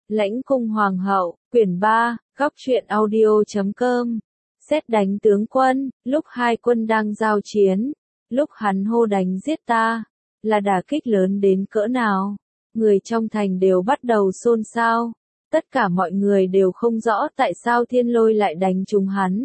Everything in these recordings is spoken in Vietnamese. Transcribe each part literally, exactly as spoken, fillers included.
Lãnh cung hoàng hậu, quyển ba, góc truyện audio chấm com. Sét đánh tướng quân, lúc hai quân đang giao chiến, lúc hắn hô đánh giết ta, là đả kích lớn đến cỡ nào. Người trong thành đều bắt đầu xôn xao, tất cả mọi người đều không rõ tại sao thiên lôi lại đánh trúng hắn.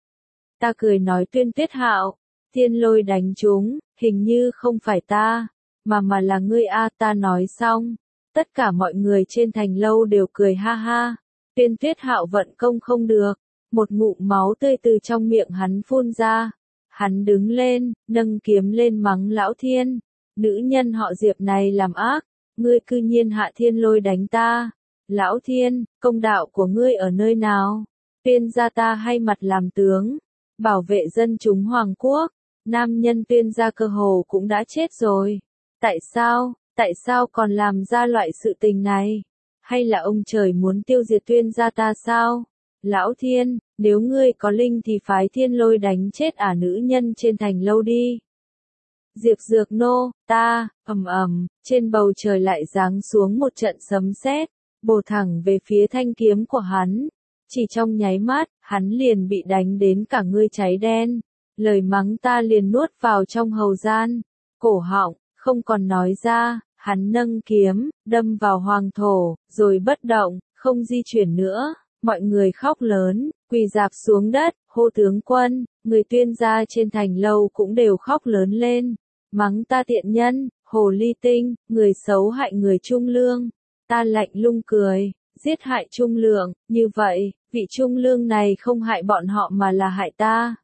Ta cười nói Tuyên Tuyết Hạo, thiên lôi đánh trúng, hình như không phải ta, mà mà là ngươi a. Ta nói xong, tất cả mọi người trên thành lâu đều cười ha ha. Tuyên Tuyết Hạo vận công không được, một ngụm máu tươi từ trong miệng hắn phun ra. Hắn đứng lên, nâng kiếm lên mắng Lão Thiên, nữ nhân họ Diệp này làm ác, ngươi cư nhiên hạ thiên lôi đánh ta. Lão Thiên, công đạo của ngươi ở nơi nào? Tuyên gia ta hay mặt làm tướng, bảo vệ dân chúng hoàng quốc, nam nhân Tuyên gia cơ hồ cũng đã chết rồi. Tại sao, tại sao còn làm ra loại sự tình này? Hay là ông trời muốn tiêu diệt Tuyên gia ta sao? Lão Thiên, nếu ngươi có linh thì phái thiên lôi đánh chết ả nữ nhân trên thành lâu đi. Diệp Dược nô, ta, ầm ầm, trên bầu trời lại giáng xuống một trận sấm sét, bổ thẳng về phía thanh kiếm của hắn. Chỉ trong nháy mắt, hắn liền bị đánh đến cả người cháy đen. Lời mắng ta liền nuốt vào trong hầu gian, cổ họng, không còn nói ra. Hắn nâng kiếm, đâm vào hoàng thổ, rồi bất động, không di chuyển nữa. Mọi người khóc lớn, quỳ rạp xuống đất, hô tướng quân. Người Tuyên gia trên thành lâu cũng đều khóc lớn lên, mắng ta tiện nhân, hồ ly tinh, người xấu hại người trung lương. Ta lạnh lùng cười, giết hại trung lượng, như vậy, vị trung lương này không hại bọn họ mà là hại ta.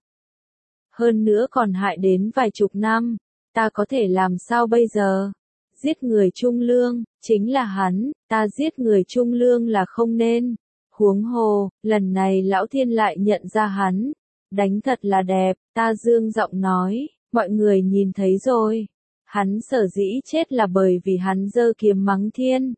Hơn nữa còn hại đến vài chục năm, ta có thể làm sao bây giờ? Giết người trung lương, chính là hắn, ta giết người trung lương là không nên. Huống hồ, lần này Lão Thiên lại nhận ra hắn, đánh thật là đẹp. Ta dương giọng nói, mọi người nhìn thấy rồi, hắn sở dĩ chết là bởi vì hắn giơ kiếm mắng thiên.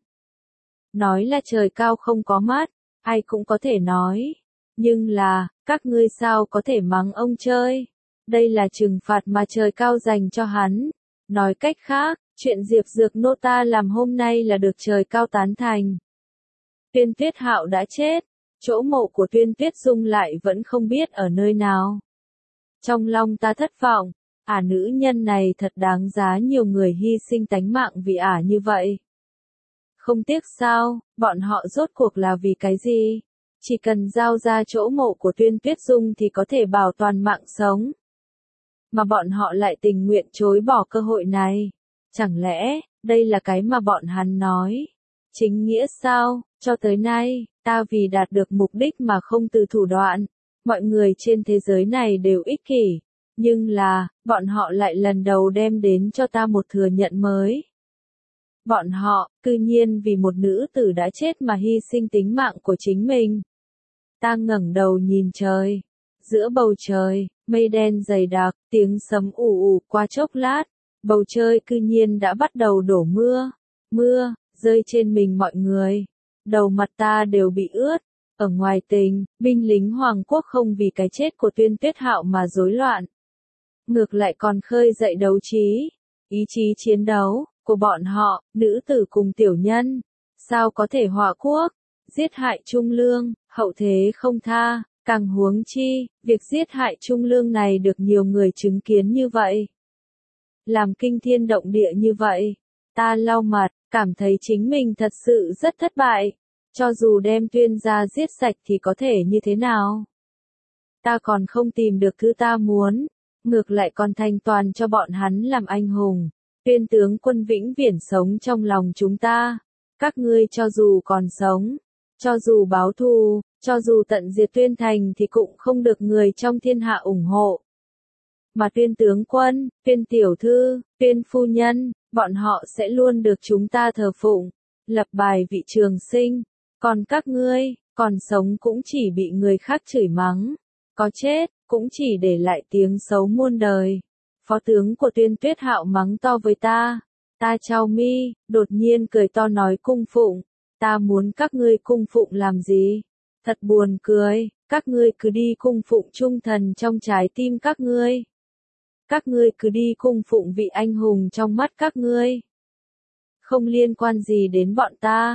Nói là trời cao không có mắt, ai cũng có thể nói, nhưng là, các ngươi sao có thể mắng ông chơi? Đây là trừng phạt mà trời cao dành cho hắn. Nói cách khác, chuyện Diệp Dược nô ta làm hôm nay là được trời cao tán thành. Tuyên Tuyết Hạo đã chết, chỗ mộ của Tuyên Tuyết Dung lại vẫn không biết ở nơi nào. Trong lòng ta thất vọng, ả nữ nhân này thật đáng giá nhiều người hy sinh tánh mạng vì ả như vậy. Không tiếc sao, bọn họ rốt cuộc là vì cái gì? Chỉ cần giao ra chỗ mộ của Tuyên Tuyết Dung thì có thể bảo toàn mạng sống. Mà bọn họ lại tình nguyện chối bỏ cơ hội này. Chẳng lẽ, đây là cái mà bọn hắn nói? Chính nghĩa sao? Cho tới nay, ta vì đạt được mục đích mà không từ thủ đoạn. Mọi người trên thế giới này đều ích kỷ. Nhưng là, bọn họ lại lần đầu đem đến cho ta một thừa nhận mới. Bọn họ, cư nhiên vì một nữ tử đã chết mà hy sinh tính mạng của chính mình. Ta ngẩng đầu nhìn trời. Giữa bầu trời, mây đen dày đặc, tiếng sấm ù ù qua chốc lát. Bầu trời cư nhiên đã bắt đầu đổ mưa. Mưa, rơi trên mình mọi người. Đầu mặt ta đều bị ướt. Ở ngoài tình, binh lính Hoàng quốc không vì cái chết của Tuyên Tuyết Hạo mà rối loạn. Ngược lại còn khơi dậy đấu trí, ý chí chiến đấu của bọn họ, nữ tử cùng tiểu nhân. Sao có thể họa quốc, giết hại trung lương, hậu thế không tha, càng huống chi, việc giết hại trung lương này được nhiều người chứng kiến như vậy. Làm kinh thiên động địa như vậy, ta lau mặt, cảm thấy chính mình thật sự rất thất bại. Cho dù đem Tuyên gia giết sạch thì có thể như thế nào? Ta còn không tìm được thứ ta muốn, ngược lại còn thành toàn cho bọn hắn làm anh hùng. Tuyên tướng quân vĩnh viễn sống trong lòng chúng ta. Các ngươi cho dù còn sống, cho dù báo thù, cho dù tận diệt Tuyên thành thì cũng không được người trong thiên hạ ủng hộ. Mà Tuyên tướng quân, Tuyên tiểu thư, Tuyên phu nhân, bọn họ sẽ luôn được chúng ta thờ phụng, lập bài vị trường sinh. Còn các ngươi, còn sống cũng chỉ bị người khác chửi mắng, có chết, cũng chỉ để lại tiếng xấu muôn đời. Phó tướng của Tuyên Tuyết Hạo mắng to với ta, ta chau mi, đột nhiên cười to nói cung phụng, ta muốn các ngươi cung phụng làm gì? Thật buồn cười, các ngươi cứ đi cung phụng trung thần trong trái tim các ngươi. Các ngươi cứ đi cung phụng vị anh hùng trong mắt các ngươi. Không liên quan gì đến bọn ta.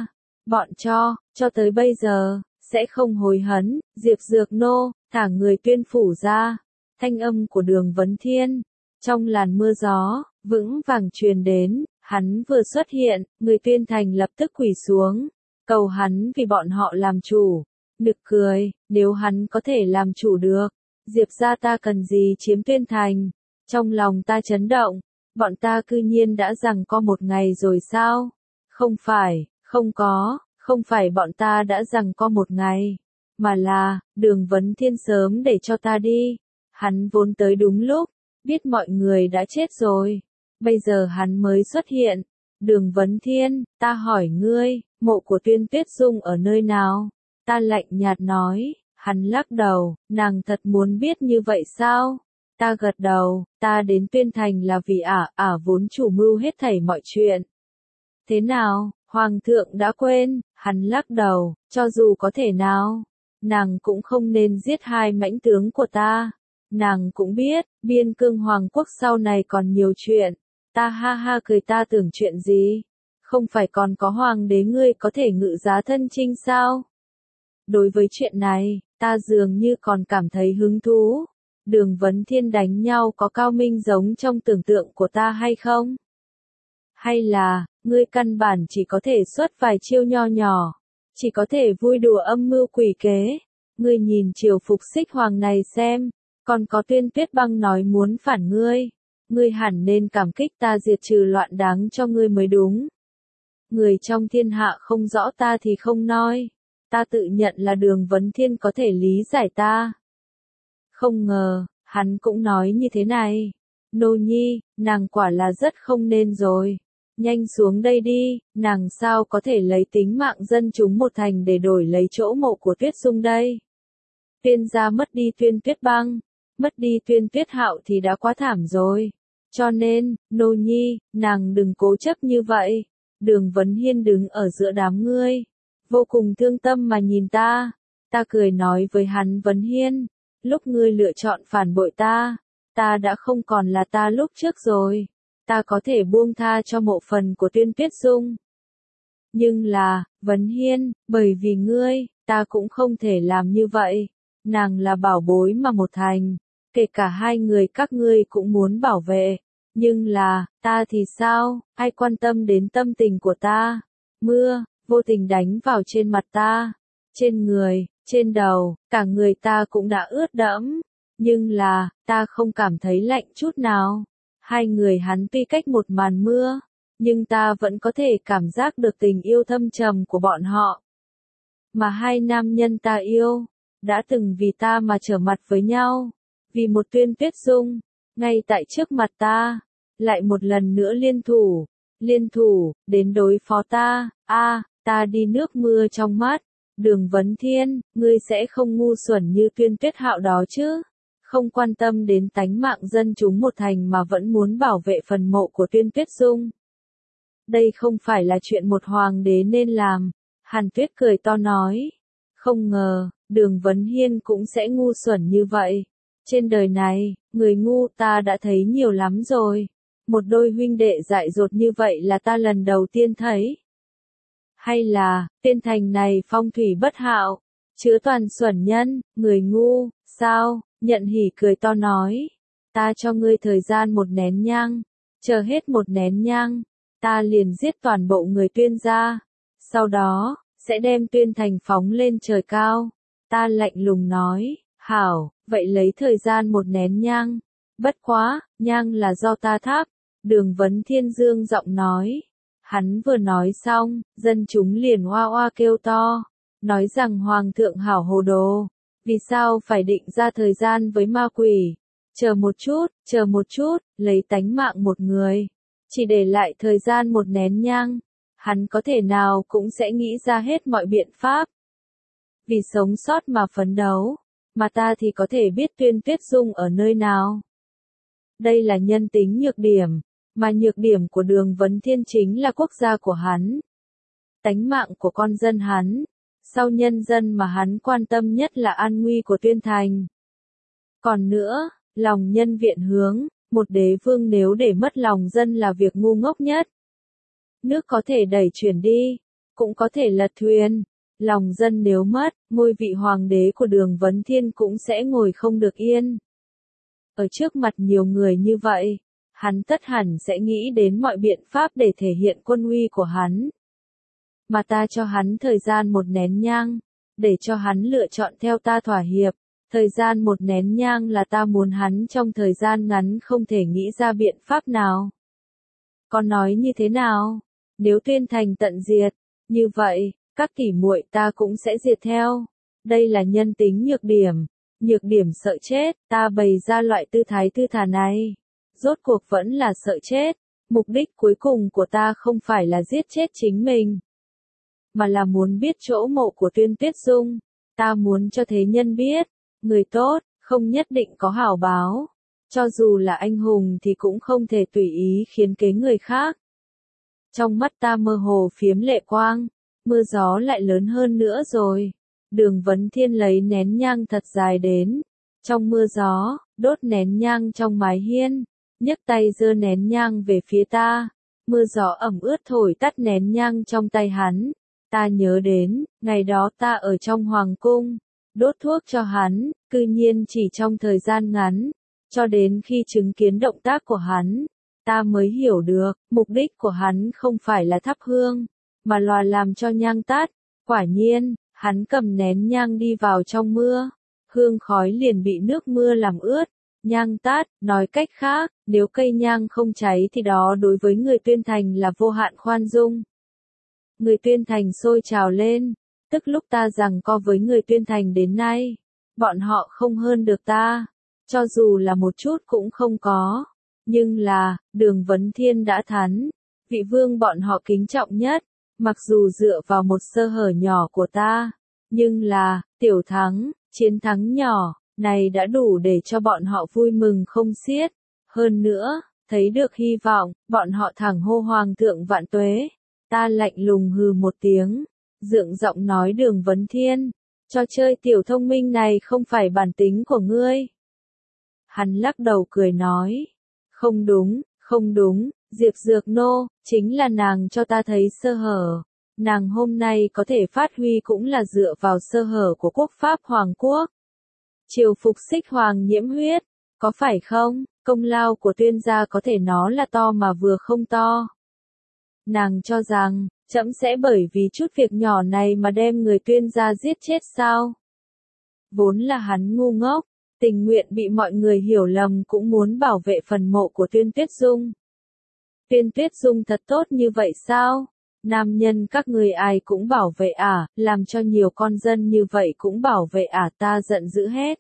Bọn cho, cho tới bây giờ, sẽ không hối hấn, Diệp Dược Nô, thả người Tuyên phủ ra. Thanh âm của Đường Vấn Thiên, trong làn mưa gió, vững vàng truyền đến, hắn vừa xuất hiện, người Tuyên thành lập tức quỳ xuống, cầu hắn vì bọn họ làm chủ. Nực cười, nếu hắn có thể làm chủ được, Diệp gia ta cần gì chiếm Tuyên thành. Trong lòng ta chấn động, bọn ta cư nhiên đã giằng co một ngày rồi sao? Không phải, không có, không phải bọn ta đã giằng co một ngày, mà là, Đường Vấn Thiên sớm để cho ta đi. Hắn vốn tới đúng lúc, biết mọi người đã chết rồi. Bây giờ hắn mới xuất hiện. Đường Vấn Thiên, ta hỏi ngươi, mộ của Tuyên Tuyết Dung ở nơi nào? Ta lạnh nhạt nói, hắn lắc đầu, nàng thật muốn biết như vậy sao? Ta gật đầu, ta đến Tuyên thành là vì ả, ả vốn chủ mưu hết thảy mọi chuyện. Thế nào, Hoàng thượng đã quên? Hắn lắc đầu, cho dù có thể nào, nàng cũng không nên giết hai mãnh tướng của ta. Nàng cũng biết, biên cương Hoàng quốc sau này còn nhiều chuyện. Ta ha ha cười, ta tưởng chuyện gì? Không phải còn có Hoàng đế ngươi có thể ngự giá thân chinh sao? Đối với chuyện này, ta dường như còn cảm thấy hứng thú. Đường Vấn Thiên đánh nhau có cao minh giống trong tưởng tượng của ta hay không? Hay là, ngươi căn bản chỉ có thể xuất vài chiêu nho nhỏ, chỉ có thể vui đùa âm mưu quỷ kế? Ngươi nhìn triều phục Xích Hoàng này xem, còn có Tuyên Tuyết Băng nói muốn phản ngươi. Ngươi hẳn nên cảm kích ta diệt trừ loạn đáng cho ngươi mới đúng. Người trong thiên hạ không rõ ta thì không nói. Ta tự nhận là Đường Vấn Thiên có thể lý giải ta. Không ngờ, hắn cũng nói như thế này. Nô nhi, nàng quả là rất không nên rồi. Nhanh xuống đây đi, nàng sao có thể lấy tính mạng dân chúng một thành để đổi lấy chỗ mộ của Tuyết Dung đây. Tuyên gia mất đi Tuyên Tuyết Băng, mất đi Tuyên Tuyết Hạo thì đã quá thảm rồi. Cho nên, nô nhi, nàng đừng cố chấp như vậy. Đường Vấn Hiên đứng ở giữa đám ngươi, vô cùng thương tâm mà nhìn ta. Ta cười nói với hắn, Vấn Hiên, lúc ngươi lựa chọn phản bội ta, ta đã không còn là ta lúc trước rồi. Ta có thể buông tha cho mộ phần của Tuyên Tuyết Dung. Nhưng là, Vấn Hiên, bởi vì ngươi, ta cũng không thể làm như vậy. Nàng là bảo bối mà một thành, kể cả hai người các ngươi cũng muốn bảo vệ. Nhưng là, ta thì sao, ai quan tâm đến tâm tình của ta? Mưa, vô tình đánh vào trên mặt ta, trên người, trên đầu, cả người ta cũng đã ướt đẫm. Nhưng là, ta không cảm thấy lạnh chút nào. Hai người hắn tuy cách một màn mưa, nhưng ta vẫn có thể cảm giác được tình yêu thâm trầm của bọn họ. Mà hai nam nhân ta yêu, đã từng vì ta mà trở mặt với nhau, vì một Tuyên Tuyết Dung, ngay tại trước mặt ta, lại một lần nữa liên thủ, liên thủ, đến đối phó ta. A, à, ta đi nước mưa trong mắt. Đường Vấn Thiên, ngươi sẽ không ngu xuẩn như Tuyên Tuyết Hạo đó chứ? Không quan tâm đến tánh mạng dân chúng một thành mà vẫn muốn bảo vệ phần mộ của Tuyên Tuyết Dung. Đây không phải là chuyện một hoàng đế nên làm. Hàn Tuyết cười to nói. Không ngờ, Đường Vấn Hiên cũng sẽ ngu xuẩn như vậy. Trên đời này, người ngu ta đã thấy nhiều lắm rồi. Một đôi huynh đệ dại dột như vậy là ta lần đầu tiên thấy. Hay là, Tiên thành này phong thủy bất hảo, chứa toàn xuẩn nhân, người ngu, sao? Nhận Hỉ cười to nói. Ta cho ngươi thời gian một nén nhang, chờ hết một nén nhang, ta liền giết toàn bộ người Tuyên gia. Sau đó, sẽ đem Tuyên thành phóng lên trời cao. Ta lạnh lùng nói, hảo, vậy lấy thời gian một nén nhang. Bất quá, nhang là do ta thắp. Đường Vấn Thiên dương giọng nói. Hắn vừa nói xong, dân chúng liền oa oa kêu to, nói rằng Hoàng thượng hảo hồ đồ. Vì sao phải định ra thời gian với ma quỷ? Chờ một chút, chờ một chút, lấy tánh mạng một người. Chỉ để lại thời gian một nén nhang. Hắn có thể nào cũng sẽ nghĩ ra hết mọi biện pháp. Vì sống sót mà phấn đấu. Mà ta thì có thể biết Tuyên Tuyết Dung ở nơi nào. Đây là nhân tính nhược điểm. Mà nhược điểm của Đường Vấn Thiên chính là quốc gia của hắn. Tánh mạng của con dân hắn. Sau nhân dân mà hắn quan tâm nhất là an nguy của Tuyên thành. Còn nữa, lòng nhân viện hướng, một đế vương nếu để mất lòng dân là việc ngu ngốc nhất. Nước có thể đẩy chuyển đi, cũng có thể lật thuyền. Lòng dân nếu mất, ngôi vị hoàng đế của Đường Vấn Thiên cũng sẽ ngồi không được yên. Ở trước mặt nhiều người như vậy, hắn tất hẳn sẽ nghĩ đến mọi biện pháp để thể hiện quân uy của hắn. Mà ta cho hắn thời gian một nén nhang, để cho hắn lựa chọn theo ta thỏa hiệp. Thời gian một nén nhang là ta muốn hắn trong thời gian ngắn không thể nghĩ ra biện pháp nào. Con nói như thế nào? Nếu Tuyên Thành tận diệt, như vậy, các tỷ muội ta cũng sẽ diệt theo. Đây là nhân tính nhược điểm, nhược điểm sợ chết, ta bày ra loại tư thái tư thà này. Rốt cuộc vẫn là sợ chết, mục đích cuối cùng của ta không phải là giết chết chính mình, mà là muốn biết chỗ mộ của Tuyên Tuyết Dung. Ta muốn cho thế nhân biết, người tốt, không nhất định có hảo báo. Cho dù là anh hùng thì cũng không thể tùy ý khiến kế người khác. Trong mắt ta mơ hồ phiếm lệ quang, mưa gió lại lớn hơn nữa rồi. Đường Vấn Thiên lấy nén nhang thật dài đến. Trong mưa gió, đốt nén nhang trong mái hiên, nhấc tay giơ nén nhang về phía ta. Mưa gió ẩm ướt thổi tắt nén nhang trong tay hắn. Ta nhớ đến, ngày đó ta ở trong hoàng cung, đốt thuốc cho hắn, cư nhiên chỉ trong thời gian ngắn, cho đến khi chứng kiến động tác của hắn, ta mới hiểu được, mục đích của hắn không phải là thắp hương, mà là làm cho nhang tắt. Quả nhiên, hắn cầm nén nhang đi vào trong mưa, hương khói liền bị nước mưa làm ướt, nhang tắt. Nói cách khác, nếu cây nhang không cháy thì đó đối với người Tuyên Thành là vô hạn khoan dung. Người Tuyên Thành sôi trào lên, tức lúc ta giằng co với người Tuyên Thành đến nay, bọn họ không hơn được ta, cho dù là một chút cũng không có. Nhưng là, Đường Vấn Thiên đã thắng, vị vương bọn họ kính trọng nhất, mặc dù dựa vào một sơ hở nhỏ của ta, nhưng là, tiểu thắng, chiến thắng nhỏ, này đã đủ để cho bọn họ vui mừng không xiết. Hơn nữa, thấy được hy vọng, bọn họ thẳng hô Hoàng thượng vạn tuế. Ta lạnh lùng hừ một tiếng, gượng giọng nói Đường Vấn Thiên, cho chơi tiểu thông minh này không phải bản tính của ngươi. Hắn lắc đầu cười nói, không đúng, không đúng, Diệp Dược Nô, chính là nàng cho ta thấy sơ hở. Nàng hôm nay có thể phát huy cũng là dựa vào sơ hở của quốc pháp Hoàng Quốc. Triều phục Xích Hoàng nhiễm huyết, có phải không? Công lao của Tuyên gia có thể nó là to mà vừa không to. Nàng cho rằng, trẫm sẽ bởi vì chút việc nhỏ này mà đem người Tuyên gia giết chết sao? Vốn là hắn ngu ngốc, tình nguyện bị mọi người hiểu lầm cũng muốn bảo vệ phần mộ của Tuyên Tuyết Dung. Tuyên Tuyết Dung thật tốt như vậy sao? Nam nhân các người ai cũng bảo vệ à, làm cho nhiều con dân như vậy cũng bảo vệ à, ta giận dữ hết.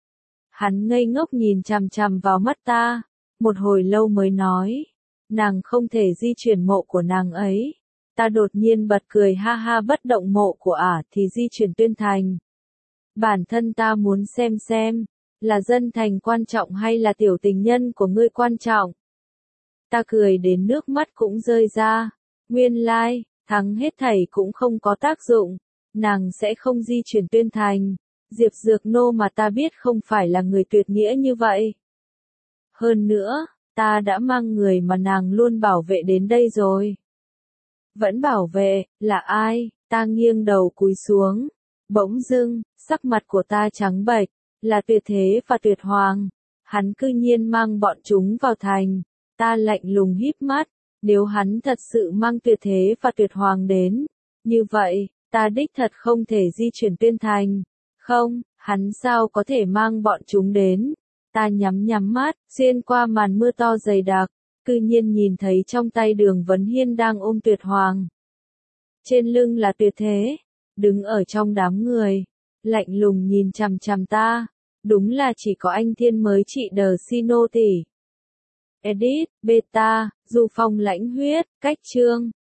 Hắn ngây ngốc nhìn chằm chằm vào mắt ta, một hồi lâu mới nói, nàng không thể di chuyển mộ của nàng ấy. Ta đột nhiên bật cười ha ha, bất động mộ của ả thì di chuyển Tuyên Thành. Bản thân ta muốn xem xem, là dân thành quan trọng hay là tiểu tình nhân của ngươi quan trọng. Ta cười đến nước mắt cũng rơi ra, nguyên lai, thắng hết thảy cũng không có tác dụng, nàng sẽ không di chuyển Tuyên Thành. Diệp Dược Nô mà ta biết không phải là người tuyệt nghĩa như vậy. Hơn nữa, ta đã mang người mà nàng luôn bảo vệ đến đây rồi. Vẫn bảo vệ, là ai? Ta nghiêng đầu cúi xuống. Bỗng dưng, sắc mặt của ta trắng bệch, là Tuyệt Thế và Tuyệt Hoàng. Hắn cư nhiên mang bọn chúng vào thành. Ta lạnh lùng híp mắt, nếu hắn thật sự mang Tuyệt Thế và Tuyệt Hoàng đến, như vậy, ta đích thật không thể di chuyển Tuyên Thành. Không, hắn sao có thể mang bọn chúng đến? Ta nhắm nhắm mắt, xuyên qua màn mưa to dày đặc, cư nhiên nhìn thấy trong tay Đường Vấn Hiên đang ôm Tuyệt Hoàng. Trên lưng là Tuyệt Thế, đứng ở trong đám người, lạnh lùng nhìn chằm chằm ta. Đúng là chỉ có anh Thiên mới trị đờ xin nô tỷ. Edit, Beta, Du Phong lãnh huyết, cách chương.